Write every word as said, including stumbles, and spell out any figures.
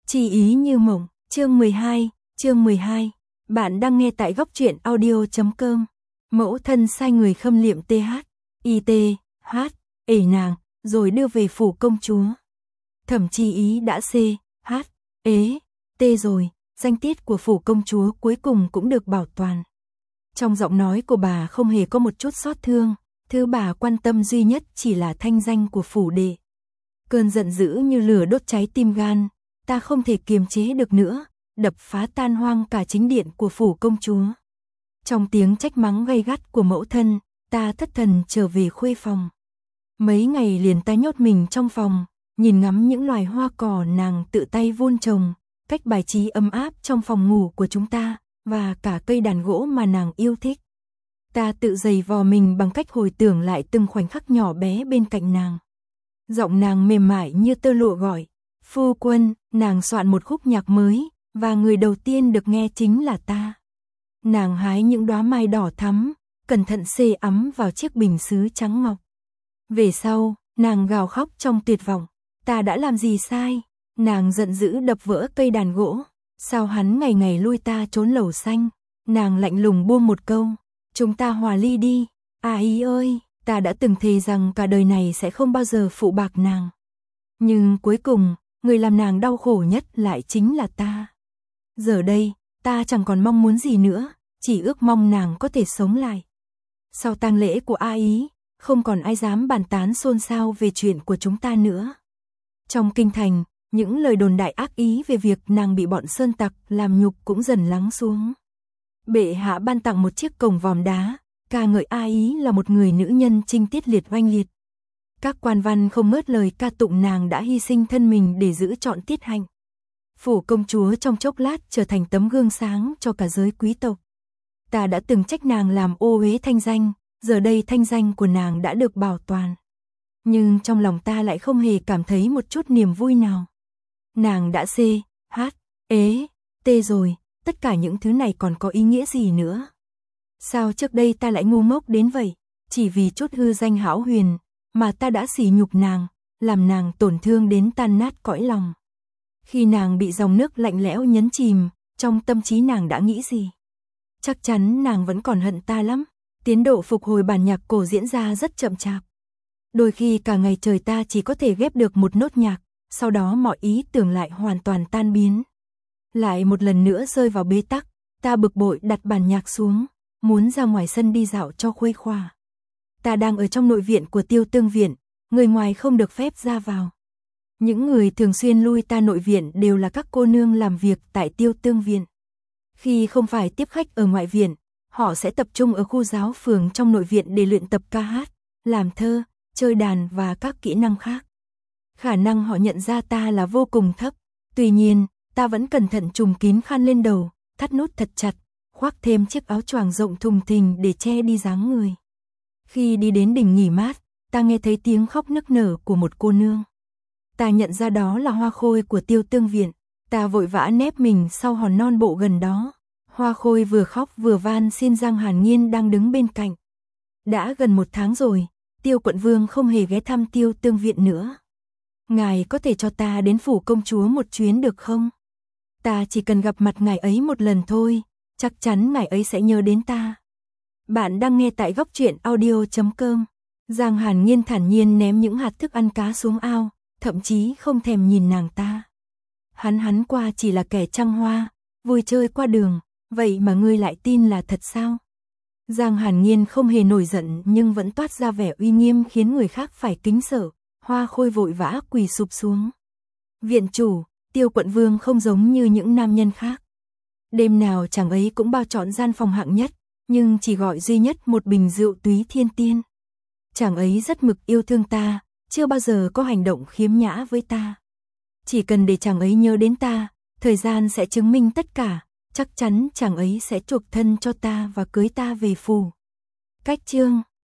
Chi ý như mộng, chương mười hai, chương mười hai. Bạn đang nghe tại góc truyện audio chấm com. Mẫu thân sai người khâm liệm th, it, h, ể nàng, rồi đưa về phủ công chúa. Thẩm Chi ý đã c, h, ế, t rồi, danh tiết của phủ công chúa cuối cùng cũng được bảo toàn. Trong giọng nói của bà không hề có một chút xót thương, thứ bà quan tâm duy nhất chỉ là thanh danh của phủ đệ. Cơn giận dữ như lửa đốt cháy tim gan, ta không thể kiềm chế được nữa, đập phá tan hoang cả chính điện của phủ công chúa. Trong tiếng trách mắng gay gắt của mẫu thân, ta thất thần trở về khuê phòng. Mấy ngày liền ta nhốt mình trong phòng, nhìn ngắm những loài hoa cỏ nàng tự tay vun trồng, cách bài trí ấm áp trong phòng ngủ của chúng ta, và cả cây đàn gỗ mà nàng yêu thích. Ta tự giày vò mình bằng cách hồi tưởng lại từng khoảnh khắc nhỏ bé bên cạnh nàng. Giọng nàng mềm mại như tơ lụa gọi, phu quân, nàng soạn một khúc nhạc mới, và người đầu tiên được nghe chính là ta. Nàng hái những đóa mai đỏ thắm, cẩn thận xê ấm vào chiếc bình sứ trắng ngọc. Về sau, nàng gào khóc trong tuyệt vọng, ta đã làm gì sai? Nàng giận dữ đập vỡ cây đàn gỗ, sao hắn ngày ngày lui ta trốn lầu xanh? Nàng lạnh lùng buông một câu, chúng ta hòa ly đi, à ý ơi, ta đã từng thề rằng cả đời này sẽ không bao giờ phụ bạc nàng. Nhưng cuối cùng, người làm nàng đau khổ nhất lại chính là ta. Giờ đây, ta chẳng còn mong muốn gì nữa, chỉ ước mong nàng có thể sống lại. Sau tang lễ của A Ý, không còn ai dám bàn tán xôn xao về chuyện của chúng ta nữa. Trong kinh thành, những lời đồn đại ác ý về việc nàng bị bọn sơn tặc làm nhục cũng dần lắng xuống. Bệ hạ ban tặng một chiếc cồng vòm đá, ca ngợi A Ý là một người nữ nhân trinh tiết liệt oanh liệt. Các quan văn không ngớt lời ca tụng nàng đã hy sinh thân mình để giữ trọn tiết hạnh. Phủ công chúa trong chốc lát trở thành tấm gương sáng cho cả giới quý tộc. Ta đã từng trách nàng làm ô uế thanh danh, giờ đây thanh danh của nàng đã được bảo toàn. Nhưng trong lòng ta lại không hề cảm thấy một chút niềm vui nào. Nàng đã c, h, ế, t rồi, tất cả những thứ này còn có ý nghĩa gì nữa? Sao trước đây ta lại ngu ngốc đến vậy? Chỉ vì chút hư danh hão huyền, mà ta đã sỉ nhục nàng, làm nàng tổn thương đến tan nát cõi lòng. Khi nàng bị dòng nước lạnh lẽo nhấn chìm, trong tâm trí nàng đã nghĩ gì? Chắc chắn nàng vẫn còn hận ta lắm. Tiến độ phục hồi bản nhạc cổ diễn ra rất chậm chạp. Đôi khi cả ngày trời ta chỉ có thể ghép được một nốt nhạc, sau đó mọi ý tưởng lại hoàn toàn tan biến. Lại một lần nữa rơi vào bế tắc, ta bực bội đặt bản nhạc xuống, muốn ra ngoài sân đi dạo cho khuây khỏa. Ta đang ở trong nội viện của Tiêu Tương Viện, người ngoài không được phép ra vào. Những người thường xuyên lui ta nội viện đều là các cô nương làm việc tại Tiêu Tương Viện. Khi không phải tiếp khách ở ngoại viện, họ sẽ tập trung ở khu giáo phường trong nội viện để luyện tập ca hát, làm thơ, chơi đàn và các kỹ năng khác. Khả năng họ nhận ra ta là vô cùng thấp, tuy nhiên, ta vẫn cẩn thận trùm kín khăn lên đầu, thắt nút thật chặt, khoác thêm chiếc áo choàng rộng thùng thình để che đi dáng người. Khi đi đến đỉnh nghỉ mát, ta nghe thấy tiếng khóc nức nở của một cô nương. Ta nhận ra đó là Hoa Khôi của Tiêu Tương Viện, ta vội vã nép mình sau hòn non bộ gần đó. Hoa Khôi vừa khóc vừa van xin Giang Hàn Nhiên đang đứng bên cạnh. Đã gần một tháng rồi, Tiêu quận vương không hề ghé thăm Tiêu Tương Viện nữa. Ngài có thể cho ta đến phủ công chúa một chuyến được không? Ta chỉ cần gặp mặt ngài ấy một lần thôi, chắc chắn ngài ấy sẽ nhớ đến ta. Bạn đang nghe tại góc truyện audio chấm com. Giang Hàn Nhiên thản nhiên ném những hạt thức ăn cá xuống ao, thậm chí không thèm nhìn nàng ta. Hắn hắn qua chỉ là kẻ trăng hoa, vui chơi qua đường, vậy mà ngươi lại tin là thật sao? Giang Hàn Nhiên không hề nổi giận nhưng vẫn toát ra vẻ uy nghiêm khiến người khác phải kính sợ. Hoa Khôi vội vã quỳ sụp xuống. Viện chủ, Tiêu quận vương không giống như những nam nhân khác. Đêm nào chàng ấy cũng bao trọn gian phòng hạng nhất, nhưng chỉ gọi duy nhất một bình rượu túy thiên tiên. Chàng ấy rất mực yêu thương ta, chưa bao giờ có hành động khiếm nhã với ta. Chỉ cần để chàng ấy nhớ đến ta, thời gian sẽ chứng minh tất cả, chắc chắn chàng ấy sẽ chuộc thân cho ta và cưới ta về phủ. Cách chương